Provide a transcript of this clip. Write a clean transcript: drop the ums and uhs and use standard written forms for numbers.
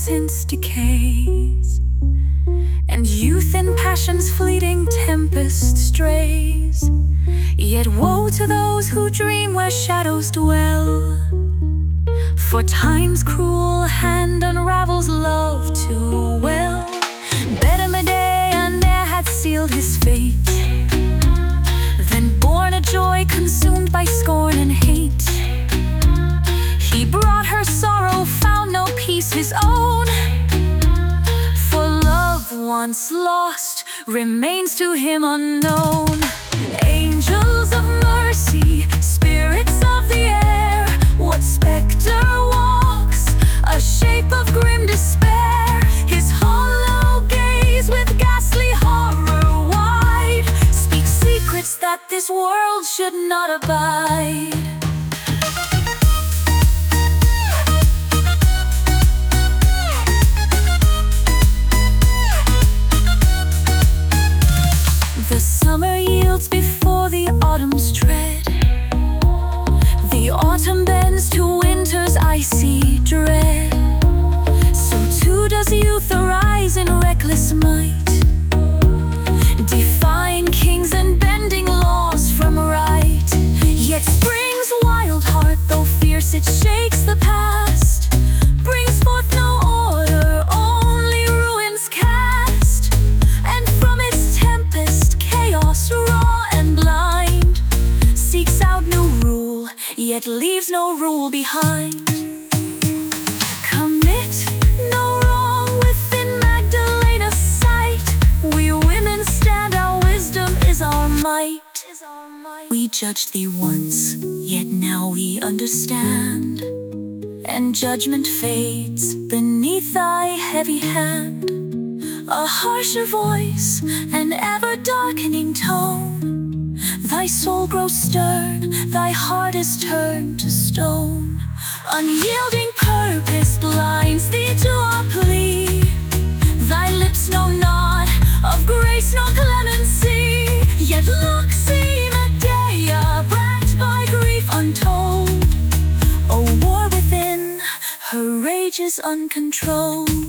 innocence decays, and youth in passion's fleeting tempest strays. Yet woe to those who dream where shadows dwell, for time's cruel hand unravels love too well. Better Medea ne'er had sealed his fate than born a joy consumed by scorn and hate. He brought her sorrow, found no peace his own, for love once lost remains to him unknown. Angels of mercy, spirits of the air, what specter walks, a shape of grim despair? His hollow gaze with ghastly horror wide speaks secrets that this world should not abide. The summer yields before the autumn's tread. The autumn bends to winter's icy dread. So too does youth arise in reckless might, defying kings and bending laws from right. Yet spring's wild heart, though fierce it shakes the past, brings forth no order, only ruins cast. And from its tempest, chaos raw and blind seeks out new rule, yet leaves no rule behind. Commit no wrong within Magdalena's sight. We women stand, our wisdom is our might. We judged thee once, yet now we understand, and judgment fades beneath thy heavy hand. A harsher voice, an ever-darkening tone, thy soul grows stern, thy heart is turned to stone. Unyielding purpose blinds thee to our plea, thy lips know not of grace nor clemency. Yet look, see Medea, racked by grief untold. A war within, her rage is uncontrolled.